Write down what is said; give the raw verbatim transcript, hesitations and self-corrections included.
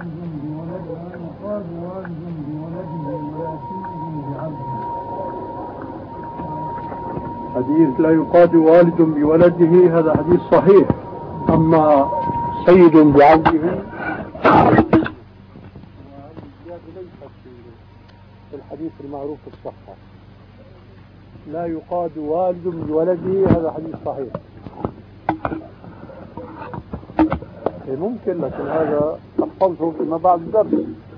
يقاد والد بولده ولكنه بعبده. حديث لا يقاد والد بولده هذا حديث صحيح. أما سيد بعبده ليست في الحديث المعروف الصحة. لا يقاد والد بولده هذا حديث صحيح. ممكن، لكن هذا تحفظه فيما بعد الدرس.